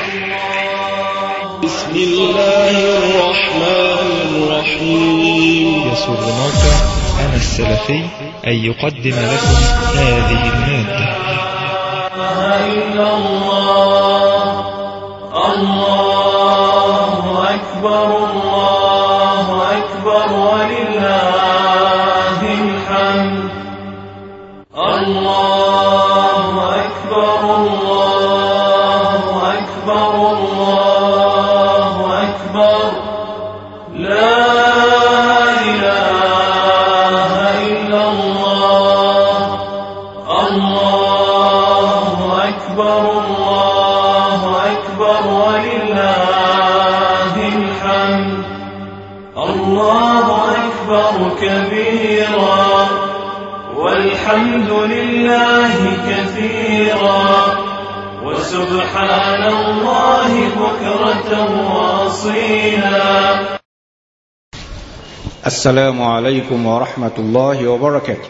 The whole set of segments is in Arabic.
بسم الله الرحمن الرحيم. يسر موقع أنا السلفي أن يقدم لكم هذه المادة. إلا الله الله أكبر الله أكبر ولله الحمد. الله أكبر الله أكبر الله أكبر لا إله إلا الله. الله أكبر الله أكبر ولله الحمد. الله أكبر كبيرا والحمد لله كثيرا وسبحان الله بكرة وأصيلا. السلام عليكم ورحمة الله وبركاته.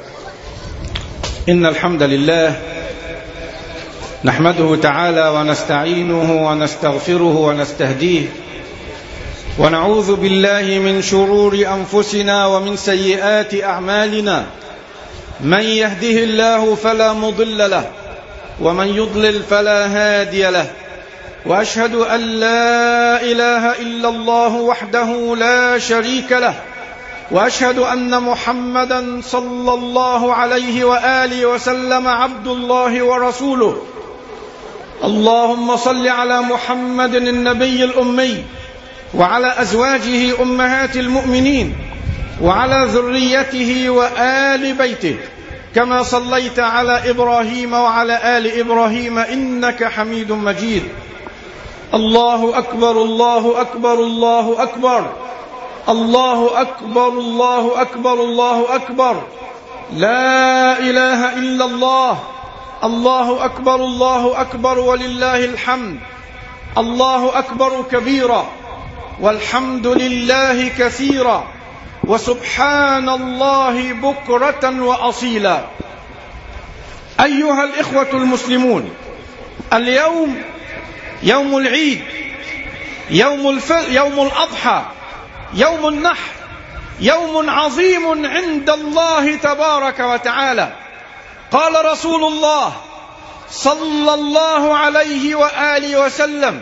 إن الحمد لله نحمده تعالى ونستعينه ونستغفره ونستهديه ونعوذ بالله من شرور أنفسنا ومن سيئات أعمالنا. من يهده الله فلا مضل له ومن يضلل فلا هادي له. وأشهد أن لا إله إلا الله وحده لا شريك له. وأشهد أن محمدا صلى الله عليه وآله وسلم عبد الله ورسوله. اللهم صل على محمد النبي الأمي وعلى أزواجه أمهات المؤمنين وعلى ذريته وآل بيته كما صليت على إبراهيم وعلى آل إبراهيم إنك حميد مجيد. الله أكبر الله أكبر الله أكبر الله أكبر الله أكبر الله أكبر لا إله إلا الله. الله أكبر الله أكبر ولله الحمد. الله أكبر كبيرا والحمد لله كثيرا وسبحان الله بكرة وأصيلا. أيها الإخوة المسلمون، اليوم يوم العيد، يوم الأضحى، يوم النحر، يوم عظيم عند الله تبارك وتعالى. قال رسول الله صلى الله عليه وآله وسلم: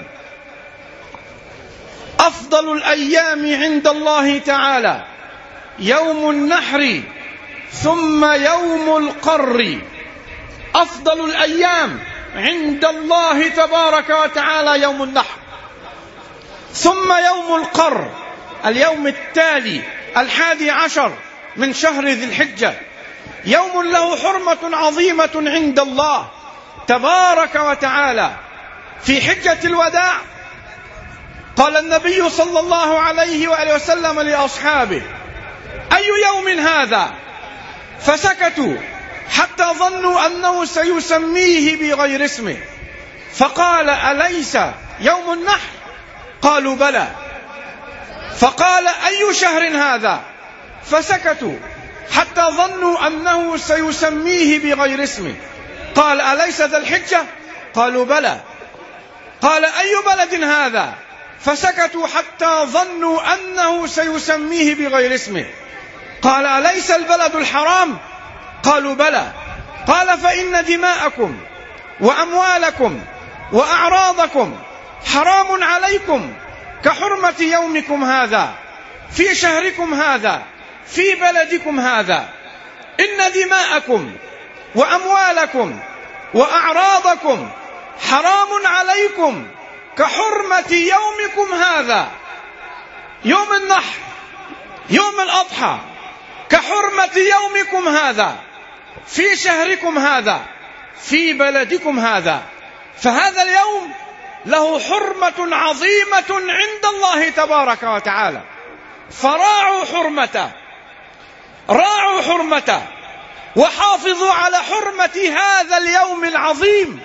أفضل الأيام عند الله تعالى يوم النحر ثم يوم القر. أفضل الأيام عند الله تبارك وتعالى يوم النحر ثم يوم القر، اليوم التالي 11 من شهر ذي الحجة، يوم له حرمة عظيمة عند الله تبارك وتعالى. في حجة الوداع قال النبي صلى الله عليه وآله وسلم لأصحابه: أي يوم هذا؟ فسكتوا حتى ظنوا أنه سيسميه بغير اسمه، فقال: أليس يوم النحر؟ قالوا: بلى. فقال: أي شهر هذا؟ فسكتوا حتى ظنوا أنه سيسميه بغير اسمه، قال: أليس ذا الحجة؟ قالوا: بلى. قال: أي بلد هذا؟ فسكتوا حتى ظنوا أنه سيسميه بغير اسمه، قال: أليس البلد الحرام؟ قالوا: بلى. قال: فإن دماءكم وأموالكم وأعراضكم حرام عليكم كحرمة يومكم هذا في شهركم هذا في بلدكم هذا. إن دماءكم وأموالكم وأعراضكم حرام عليكم كحرمة يومكم هذا، يوم النحر، يوم الأضحى، كحرمة يومكم هذا في شهركم هذا في بلدكم هذا. فهذا اليوم له حرمة عظيمة عند الله تبارك وتعالى، فراعوا حرمته، راعوا حرمته وحافظوا على حرمة هذا اليوم العظيم،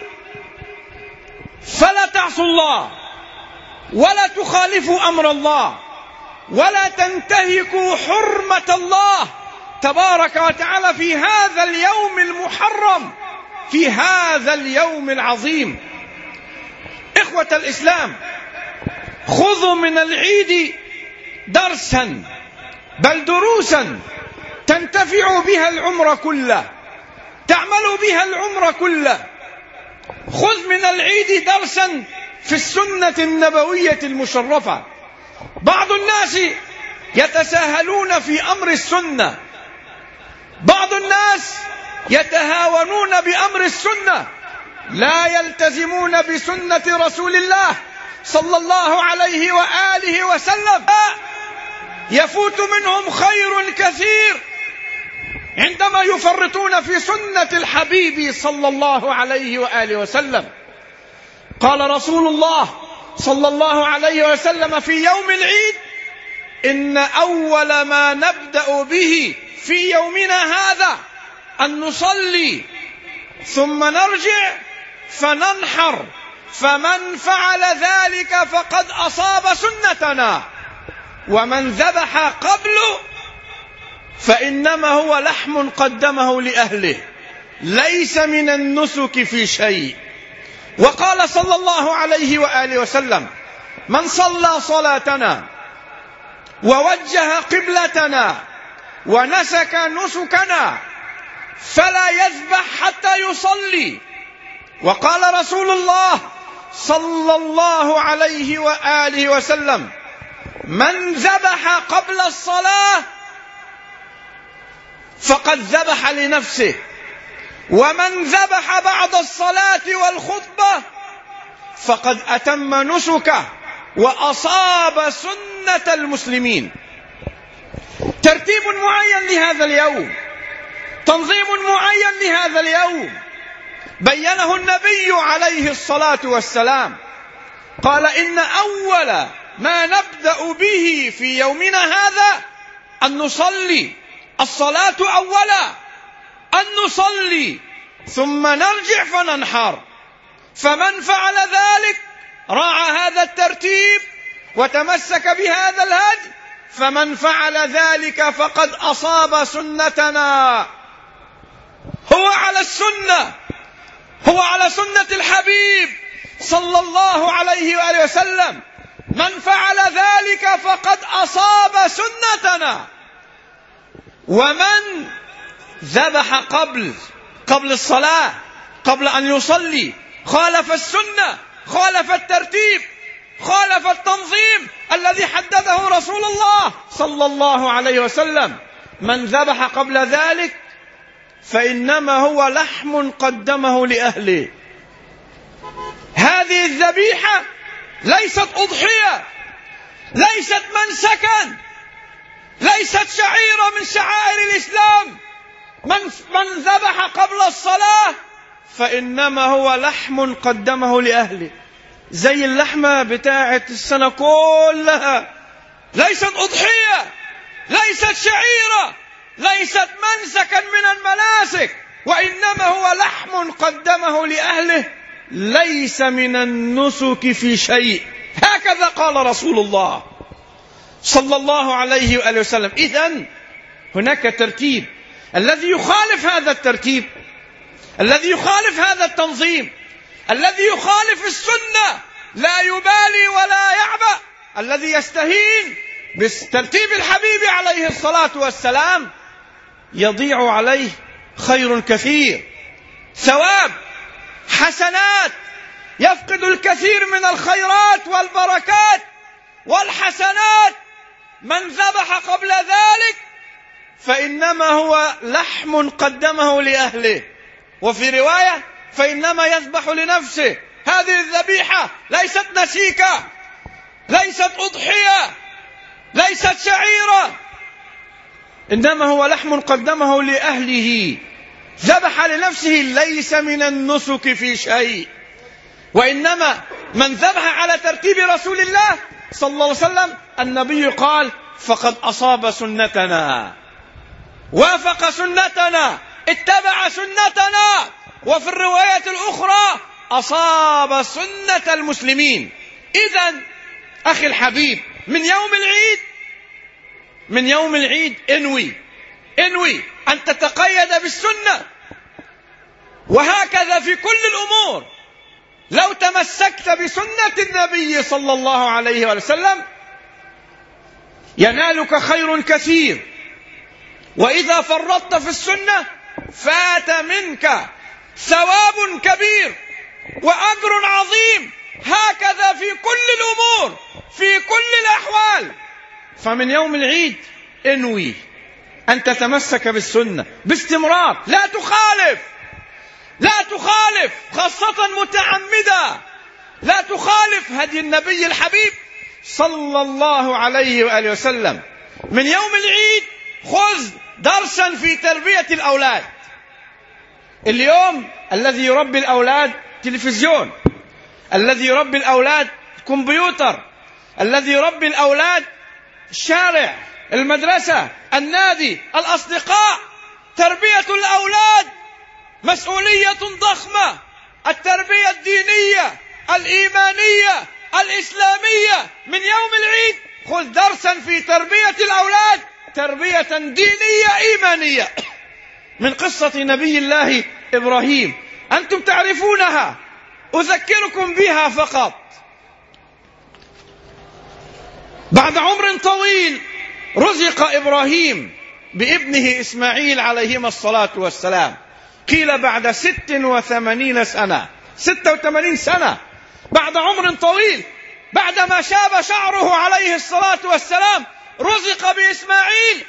فلا تعصوا الله ولا تخالفوا أمر الله ولا تنتهكوا حرمة الله تبارك وتعالى في هذا اليوم المحرم، في هذا اليوم العظيم. إخوة الإسلام، خذوا من العيد درسا، بل دروسا تنتفعوا بها العمر كله، تعملوا بها العمر كله. خذ من العيد درسا في السنة النبوية المشرفة. بعض الناس يتساهلون في أمر السنة، بعض الناس يتهاونون بأمر السنة، لا يلتزمون بسنة رسول الله صلى الله عليه وآله وسلم. يفوت منهم خير كثير عندما يفرطون في سنة الحبيب صلى الله عليه وآله وسلم. قال رسول الله صلى الله عليه وسلم في يوم العيد: إن أول ما نبدأ به في يومنا هذا أن نصلي ثم نرجع فننحر، فمن فعل ذلك فقد أصاب سنتنا، ومن ذبح قبل فإنما هو لحم قدمه لأهله، ليس من النسك في شيء. وقال صلى الله عليه وآله وسلم: من صلى صلاتنا ووجه قبلتنا ونسك نسكنا فلا يذبح حتى يصلي. وقال رسول الله صلى الله عليه وآله وسلم: من ذبح قبل الصلاة فقد ذبح لنفسه، ومن ذبح بعد الصلاة والخطبة فقد أتم نسكه وأصاب سنة المسلمين. ترتيب معين لهذا اليوم، تنظيم معين لهذا اليوم بينه النبي عليه الصلاة والسلام. قال: إن أول ما نبدأ به في يومنا هذا أن نصلي، الصلاة أولا، أن نصلي ثم نرجع فننحر. فمن فعل ذلك راعى هذا الترتيب وتمسك بهذا الهدي، فمن فعل ذلك فقد أصاب سنتنا. هو على السنة، هو على سنة الحبيب صلى الله عليه وآله وسلم. من فعل ذلك فقد أصاب سنتنا. ومن ذبح قبل الصلاة، قبل أن يصلي، خالف السنة، خالف الترتيب، خالف التنظيم الذي حدده رسول الله صلى الله عليه وسلم. من ذبح قبل ذلك فإنما هو لحم قدمه لأهله. هذه الذبيحة ليست أضحية، ليست منسكا، ليست شعيرة من شعائر الإسلام. من ذبح قبل الصلاة فإنما هو لحم قدمه لأهله، زي اللحمة بتاعت السنة كلها. ليست أضحية، ليست شعيرة، ليست منسكا من المناسك، وإنما هو لحم قدمه لأهله، ليس من النسك في شيء. هكذا قال رسول الله صلى الله عليه وآله وسلم. إذن هناك ترتيب. الذي يخالف هذا الترتيب، الذي يخالف هذا التنظيم، الذي يخالف السنة لا يبالي ولا يعبأ، الذي يستهين بترتيب الحبيب عليه الصلاة والسلام، يضيع عليه خير كثير، ثواب، حسنات، يفقد الكثير من الخيرات والبركات والحسنات. من ذبح قبل ذلك فإنما هو لحم قدمه لأهله، وفي رواية فإنما يذبح لنفسه. هذه الذبيحة ليست نسيكة، ليست أضحية، ليست شعيرة، إنما هو لحم قدمه لأهله، ذبح لنفسه، ليس من النسك في شيء. وإنما من ذبح على ترتيب رسول الله صلى الله عليه وسلم، النبي قال: فقد أصاب سنتنا، وافق سنتنا، اتبع سنتنا. وفي الرواية الأخرى: أصاب سنة المسلمين. إذن أخي الحبيب، من يوم العيد انوي أن تتقيد بالسنة. وهكذا في كل الأمور، لو تمسكت بسنة النبي صلى الله عليه وسلم ينالك خير كثير، وإذا فرطت في السنة فات منك ثواب كبير وأجر عظيم. هكذا في كل الأمور، في كل الأحوال. فمن يوم العيد انوي أن تتمسك بالسنة باستمرار، لا تخالف، لا تخالف، خاصة متعمدا، لا تخالف هدي النبي الحبيب صلى الله عليه وآله وسلم. من يوم العيد خذ درسا في تربية الأولاد. اليوم الذي يربي الأولاد تلفزيون، الذي يربي الأولاد كمبيوتر، الذي يربي الأولاد الشارع، المدرسة، النادي، الأصدقاء. تربية الأولاد مسؤولية ضخمة. التربية الدينية الإيمانية الإسلامية. من يوم العيد خذ درسا في تربية الأولاد تربية دينية إيمانية، من قصة نبي الله إبراهيم. أنتم تعرفونها، أذكركم بها فقط. بعد عمر طويل رزق إبراهيم بابنه إسماعيل عليهما الصلاة والسلام. قيل بعد 86 سنة، 86 سنة، بعد عمر طويل، بعدما شاب شعره عليه الصلاة والسلام رزق بإسماعيل،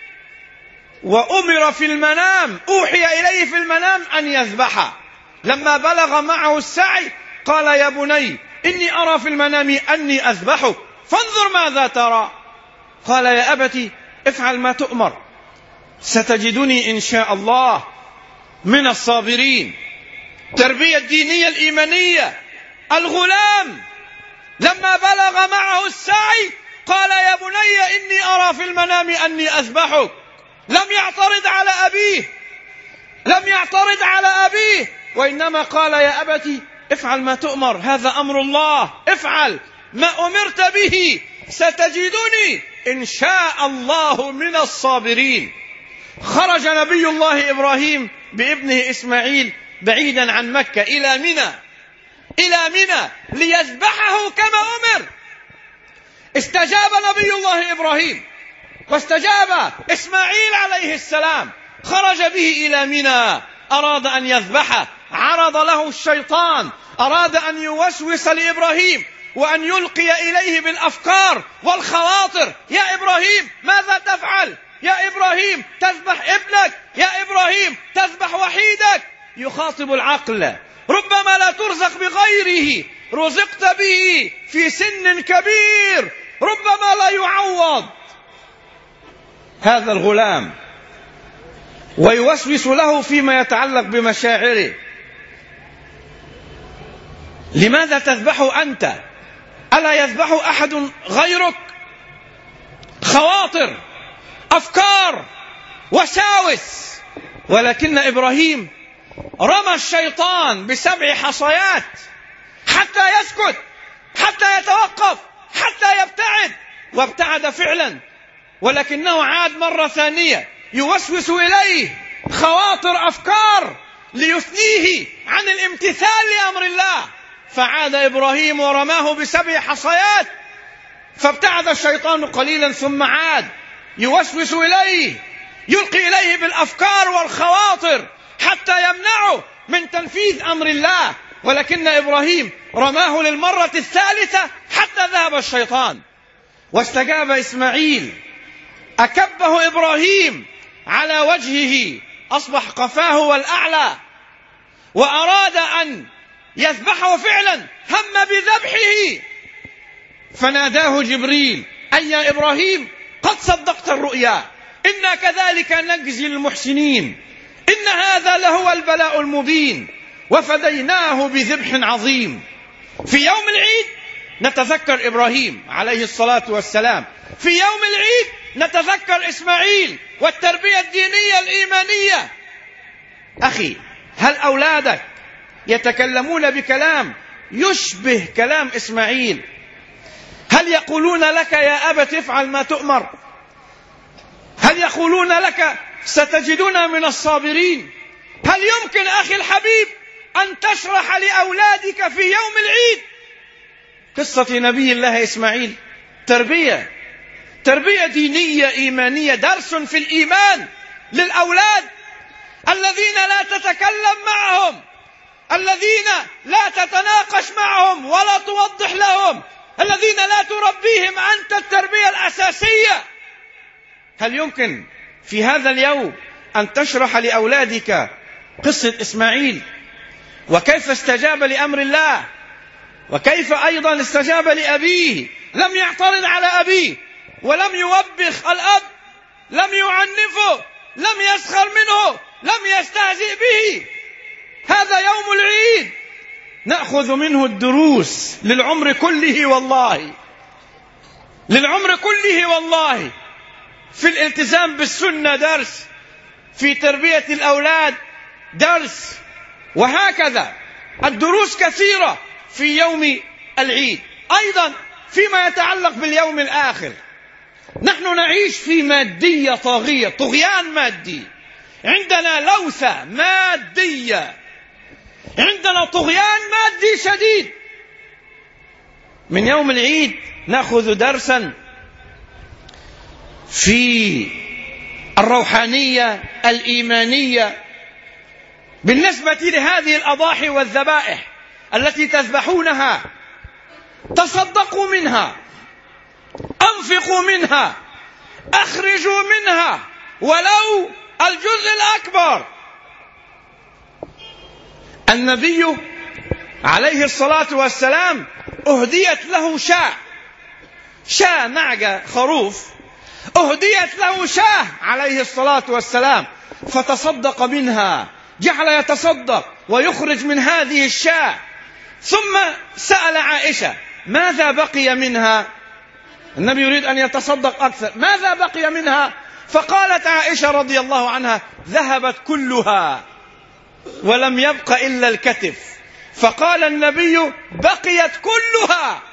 وأمر في المنام، أوحي إليه في المنام أن يذبحه. لما بلغ معه السعي قال: يا بني إني أرى في المنام أني أذبحك فانظر ماذا ترى. قال: يا أبت افعل ما تؤمر، ستجدني إن شاء الله من الصابرين. التربية الدينية الإيمانية. الغلام لما بلغ معه السعي قال: يا بني إني أرى في المنام أني أذبحك. لم يعترض على أبيه، لم يعترض على أبيه، وإنما قال: يا أبت افعل ما تؤمر، هذا أمر الله، افعل ما أمرت به، ستجدني إن شاء الله من الصابرين. خرج نبي الله إبراهيم بابنه إسماعيل بعيدا عن مكة إلى منى، إلى منى ليذبحه كما أمر. استجاب نبي الله إبراهيم واستجاب إسماعيل عليه السلام. خرج به إلى منى، أراد أن يذبحه، عرض له الشيطان، أراد أن يوسوس لإبراهيم وأن يلقي إليه بالأفكار والخواطر. يا إبراهيم ماذا تفعل؟ يا إبراهيم تذبح ابنك، يا إبراهيم تذبح وحيدك. يخاطب العقل. ربما لا ترزق بغيره، رزقت به في سن كبير، ربما لا يعوض. هذا الغلام ويوسوس له فيما يتعلق بمشاعره. لماذا تذبحه أنت؟ ألا يذبحه أحد غيرك؟ خواطر، أفكار، وساوس. ولكن إبراهيم رمى الشيطان ب7 حصيات حتى يسكت، حتى يتوقف، حتى يبتعد. وابتعد فعلا، ولكنه عاد مرة ثانية يوسوس إليه خواطر، أفكار، ليثنيه عن الامتثال لأمر الله. فعاد إبراهيم ورماه ب7 حصيات، فابتعد الشيطان قليلا ثم عاد يوسوس إليه، يلقي إليه بالأفكار والخواطر حتى يمنعه من تنفيذ أمر الله. ولكن إبراهيم رماه للمرة الثالثة حتى ذهب الشيطان، واستجاب إسماعيل. أكبه إبراهيم على وجهه، أصبح قفاه والأعلى، وأراد أن يذبحه فعلا، هم بذبحه. فناداه جبريل: أي يا إبراهيم قد صدقت الرؤيا، إنا كذلك نجزي المحسنين، إن هذا لهو البلاء المبين، وفديناه بذبح عظيم. في يوم العيد نتذكر إبراهيم عليه الصلاة والسلام، في يوم العيد نتذكر إسماعيل والتربية الدينية الإيمانية. أخي، هل أولادك يتكلمون بكلام يشبه كلام إسماعيل؟ هل يقولون لك: يا أبت افعل ما تؤمر؟ هل يقولون لك: ستجدنا من الصابرين؟ هل يمكن أخي الحبيب أن تشرح لأولادك في يوم العيد قصة نبي الله إسماعيل. تربية دينية إيمانية، درس في الإيمان للأولاد الذين لا تتكلم معهم، الذين لا تتناقش معهم ولا توضح لهم، الذين لا تربيهم أنت التربية الأساسية. هل يمكن في هذا اليوم أن تشرح لأولادك قصة إسماعيل وكيف استجاب لأمر الله، وكيف أيضا استجاب لأبيه؟ لم يعترض على أبيه، ولم يوبخ الأب، لم يعنفه، لم يسخر منه، لم يستهزئ به. هذا يوم العيد نأخذ منه الدروس للعمر كله، والله للعمر كله والله. في الالتزام بالسنة درس، في تربية الأولاد درس، وهكذا الدروس كثيرة في يوم العيد. أيضا فيما يتعلق باليوم الآخر، نحن نعيش في مادية طاغية، طغيان مادي، عندنا لوثة مادية، عندنا طغيان مادي شديد. من يوم العيد نأخذ درسا في الروحانية الإيمانية بالنسبة لهذه الأضاحي والذبائح التي تذبحونها. تصدقوا منها، أنفقوا منها، أخرجوا منها ولو الجزء الأكبر. النبي عليه الصلاة والسلام أهديت له شاة نعجة خروف، أهديت له شاة عليه الصلاة والسلام، فتصدق منها، جعل يتصدق ويخرج من هذه الشاة. ثم سأل عائشة ماذا بقي منها؟ النبي يريد أن يتصدق أكثر، ماذا بقي منها؟ فقالت عائشة رضي الله عنها ذهبت كلها ولم يبق إلا الكتف. فقال النبي بقيت كلها،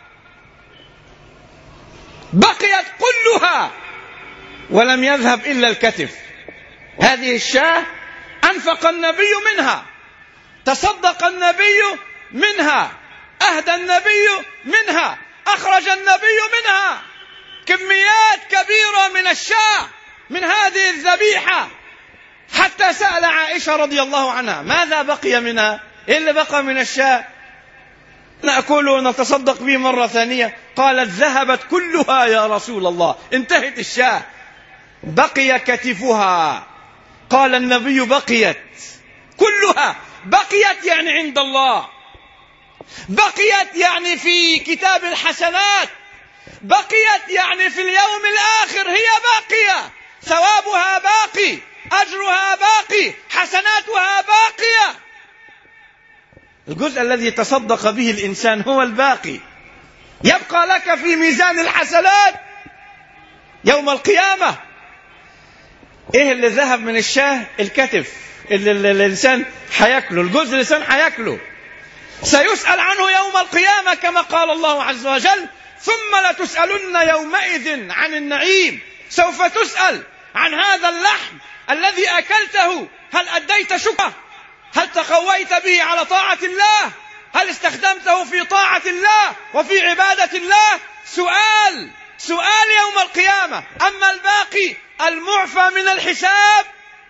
بقيت كلها ولم يذهب إلا الكتف. هذه الشاة أنفق النبي منها، تصدق النبي منها، أهدى النبي منها، أخرج النبي منها كميات كبيرة من الشاة، من هذه الذبيحة، حتى سأل عائشة رضي الله عنها ماذا بقي منها؟ إيه اللي بقى من الشاة؟ نأكله ونتصدق به مرة ثانية. قالت ذهبت كلها يا رسول الله، انتهت الشاة، بقي كتفها. قال النبي بقيت كلها، بقيت يعني عند الله، بقيت يعني في كتاب الحسنات، بقيت يعني في اليوم الآخر، هي باقية، ثوابها باقي، أجرها باقي، حسناتها باقية. الجزء الذي تصدق به الإنسان هو الباقي، يبقى لك في ميزان الحسنات يوم القيامة. إيه اللي ذهب من الشاه؟ الكتف اللي الإنسان حيأكله، الجزء اللي الإنسان حيأكله سيسأل عنه يوم القيامة كما قال الله عز وجل ثم لتسألن يومئذ عن النعيم. سوف تسأل عن هذا اللحم الذي أكلته، هل أديت شكره؟ هل تقويت به على طاعة الله؟ هل استخدمته في طاعة الله وفي عبادة الله؟ سؤال يوم القيامة. أما الباقي المعفى من الحساب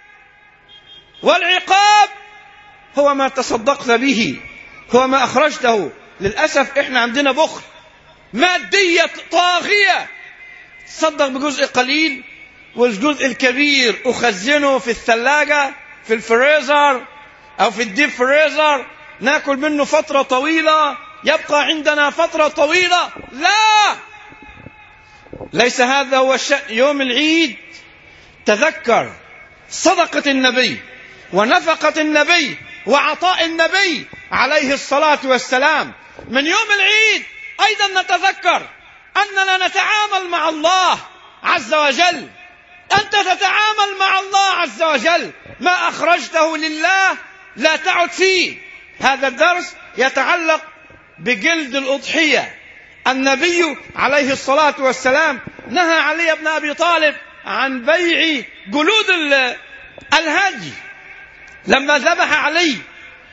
والعقاب هو ما تصدقت به، هو ما أخرجته. للأسف إحنا عندنا بخل، مادية طاغية، تصدق بجزء قليل والجزء الكبير أخزنه في الثلاجة، في الفريزر أو في الديب فريزر، ناكل منه فترة طويلة، يبقى عندنا فترة طويلة. لا، ليس هذا هو الشأن. يوم العيد تذكر صدقة النبي ونفقة النبي وعطاء النبي عليه الصلاة والسلام. من يوم العيد أيضا نتذكر أننا نتعامل مع الله عز وجل. أنت تتعامل مع الله عز وجل، ما أخرجته لله لا تعد فيه. هذا الدرس يتعلق بجلد الأضحية. النبي عليه الصلاة والسلام نهى علي بن أبي طالب عن بيع جلود الهدي. لما ذبح علي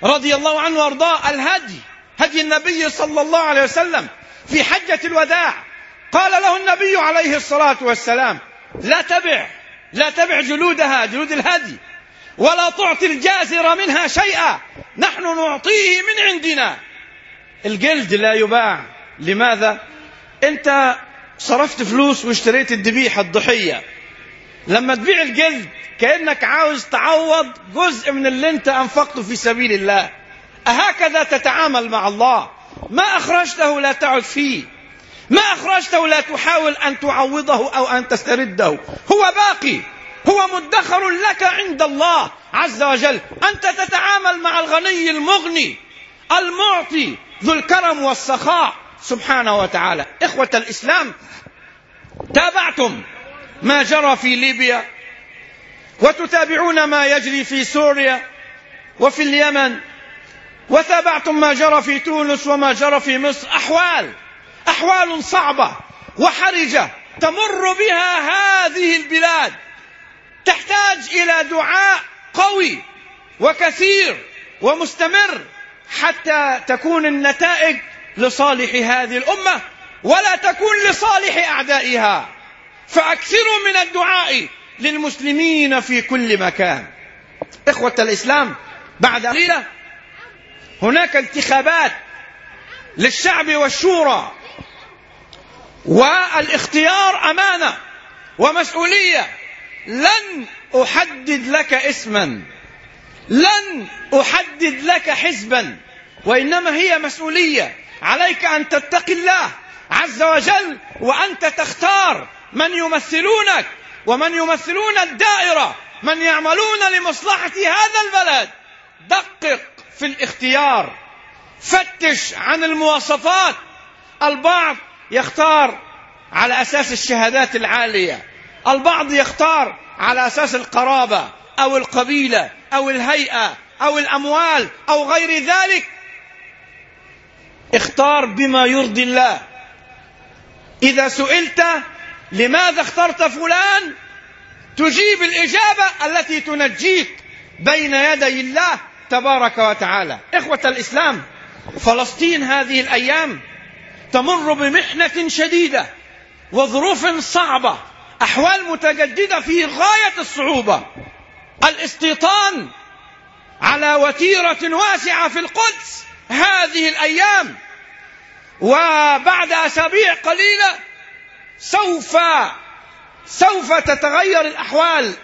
رضي الله عنه وارضاه هدي النبي صلى الله عليه وسلم في حجة الوداع. قال له النبي عليه الصلاة والسلام: لا تبع جلودها، جلود الهدي، ولا تعطي الجازر منها شيئا، نحن نعطيه من عندنا. الجلد لا يباع. لماذا؟ انت صرفت فلوس واشتريت الضحية، لما تبيع الجلد كأنك عاوز تعوض جزء من اللي انت أنفقته في سبيل الله. أهكذا تتعامل مع الله؟ ما أخرجته لا تعد فيه، ما أخرجته لا تحاول أن تعوضه أو أن تسترده، هو باقي، هو مدخر لك عند الله عز وجل. أنت تتعامل مع الغني المغني المعطي ذو الكرم والسخاء سبحانه وتعالى. إخوة الإسلام، تابعتم ما جرى في ليبيا، وتتابعون ما يجري في سوريا وفي اليمن، وتابعتم ما جرى في تونس وما جرى في مصر. أحوال صعبة وحرجة تمر بها هذه البلاد، تحتاج إلى دعاء قوي وكثير ومستمر حتى تكون النتائج لصالح هذه الأمة ولا تكون لصالح أعدائها. فأكثروا من الدعاء للمسلمين في كل مكان. إخوة الإسلام، بعد قليلة هناك انتخابات للشعب والشورى، والاختيار أمانة ومسؤولية. لن أحدد لك اسما، لن أحدد لك حزبا، وإنما هي مسؤولية. عليك أن تتقي الله عز وجل، وأنت تختار من يمثلونك ومن يمثلون الدائرة، من يعملون لمصلحة هذا البلد. دقق في الاختيار، فتش عن المواصفات. البعض يختار على أساس الشهادات العالية، البعض يختار على أساس القرابة أو القبيلة أو الهيئة أو الأموال أو غير ذلك. اختار بما يرضي الله. إذا سئلت لماذا اخترت فلان، تجيب الإجابة التي تنجيك بين يدي الله تبارك وتعالى. إخوة الإسلام، فلسطين هذه الأيام تمر بمحنة شديدة وظروف صعبة، أحوال متجددة في غاية الصعوبة. الاستيطان على وتيرة واسعة في القدس هذه الأيام، وبعد أسابيع قليلة سوف تتغير الأحوال،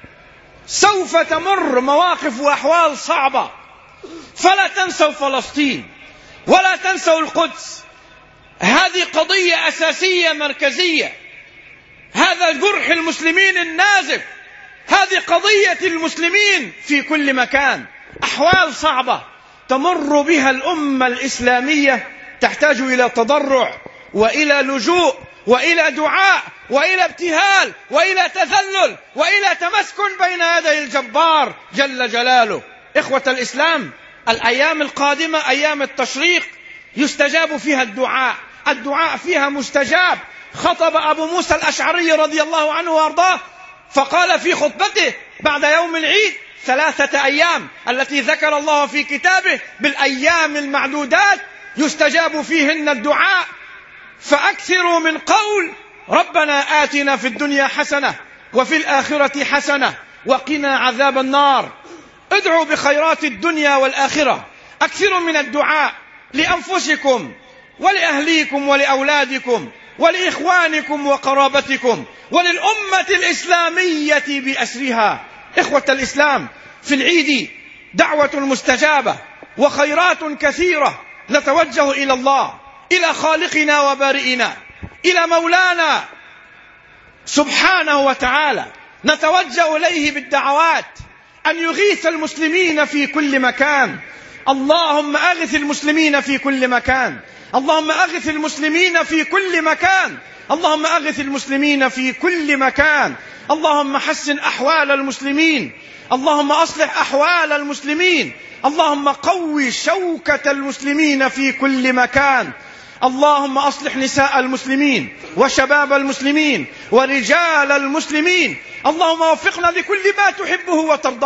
سوف تمر مواقف وأحوال صعبة. فلا تنسوا فلسطين ولا تنسوا القدس. هذه قضية أساسية مركزية، هذا جرح المسلمين النازف، هذه قضية المسلمين في كل مكان. أحوال صعبة تمر بها الأمة الإسلامية، تحتاج إلى تضرع وإلى لجوء وإلى دعاء وإلى ابتهال وإلى تذلل وإلى تمسكن بين يدي الجبار جل جلاله. إخوة الإسلام، الأيام القادمة أيام التشريق يستجاب فيها الدعاء فيها مستجاب. خطب أبو موسى الأشعري رضي الله عنه وارضاه، فقال في خطبته بعد يوم العيد: 3 أيام التي ذكر الله في كتابه بالأيام المعدودات يستجاب فيهن الدعاء، فأكثروا من قول ربنا آتنا في الدنيا حسنة وفي الآخرة حسنة وقنا عذاب النار. ادعوا بخيرات الدنيا والآخرة. أكثروا من الدعاء لأنفسكم ولأهليكم ولأولادكم ولإخوانكم وقرابتكم وللأمة الإسلامية بأسرها. إخوة الإسلام، في العيد دعوة مستجابة وخيرات كثيرة. نتوجه إلى الله، إلى خالقنا وبارئنا، إلى مولانا سبحانه وتعالى، نتوجه إليه بالدعوات أن يغيث المسلمين في كل مكان. اللهم أغث المسلمين في كل مكان، اللهم أغث المسلمين في كل مكان، اللهم أغث المسلمين في كل مكان. اللهم حسن أحوال المسلمين، اللهم أصلح أحوال المسلمين، اللهم قوي شوكة المسلمين في كل مكان. اللهم أصلح نساء المسلمين وشباب المسلمين ورجال المسلمين. اللهم وفقنا لكل ما تحبه وترضاه.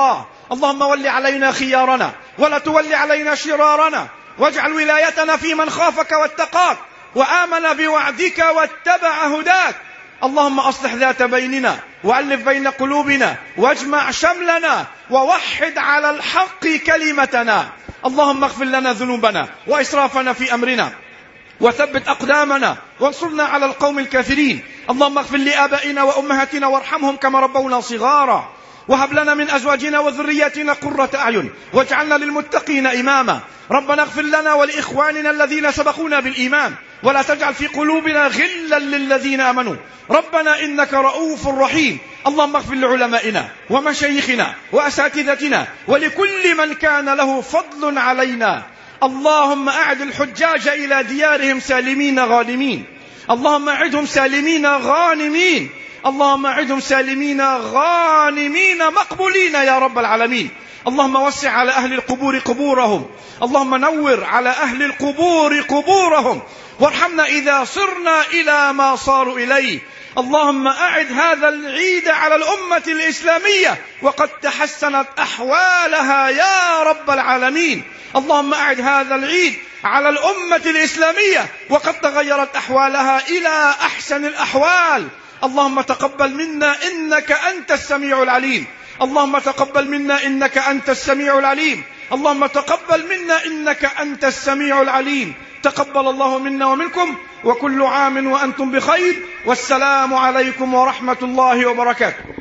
اللهم ول علينا خيارنا ولا تول علينا شرارنا، واجعل ولايتنا في من خافك واتقاك وآمن بوعدك واتبع هداك. اللهم أصلح ذات بيننا وألف بين قلوبنا واجمع شملنا ووحد على الحق كلمتنا. اللهم اغفر لنا ذنوبنا وإسرافنا في أمرنا وثبت أقدامنا وانصرنا على القوم الكافرين. اللهم اغفر لآبائنا وأمهاتنا وارحمهم كما ربونا صغارا، وهب لنا من أزواجنا وذرياتنا قرة أعين واجعلنا للمتقين إماما. ربنا اغفر لنا ولإخواننا الذين سبقونا بالإيمان ولا تجعل في قلوبنا غلا للذين آمنوا ربنا إنك رؤوف رحيم. اللهم اغفر لعلمائنا ومشايخنا وأساتذتنا ولكل من كان له فضل علينا. اللهم أعد الحجاج إلى ديارهم سالمين غانمين، اللهم أعدهم سالمين غانمين، اللهم أعدهم سالمين غانمين مقبولين يا رب العالمين. اللهم وسع على أهل القبور قبورهم، اللهم نور على أهل القبور قبورهم، وارحمنا إذا صرنا إلى ما صاروا إليه. اللهم أعد هذا العيد على الأمة الإسلامية وقد تحسنت أحوالها يا رب العالمين. اللهم أعد هذا العيد على الأمة الإسلامية وقد تغيرت أحوالها إلى أحسن الأحوال. اللهم تقبل منا إنك أنت السميع العليم، اللهم تقبل منا إنك أنت السميع العليم، اللهم تقبل منا إنك أنت السميع العليم. تقبل الله منا ومنكم، وكل عام وأنتم بخير، والسلام عليكم ورحمة الله وبركاته.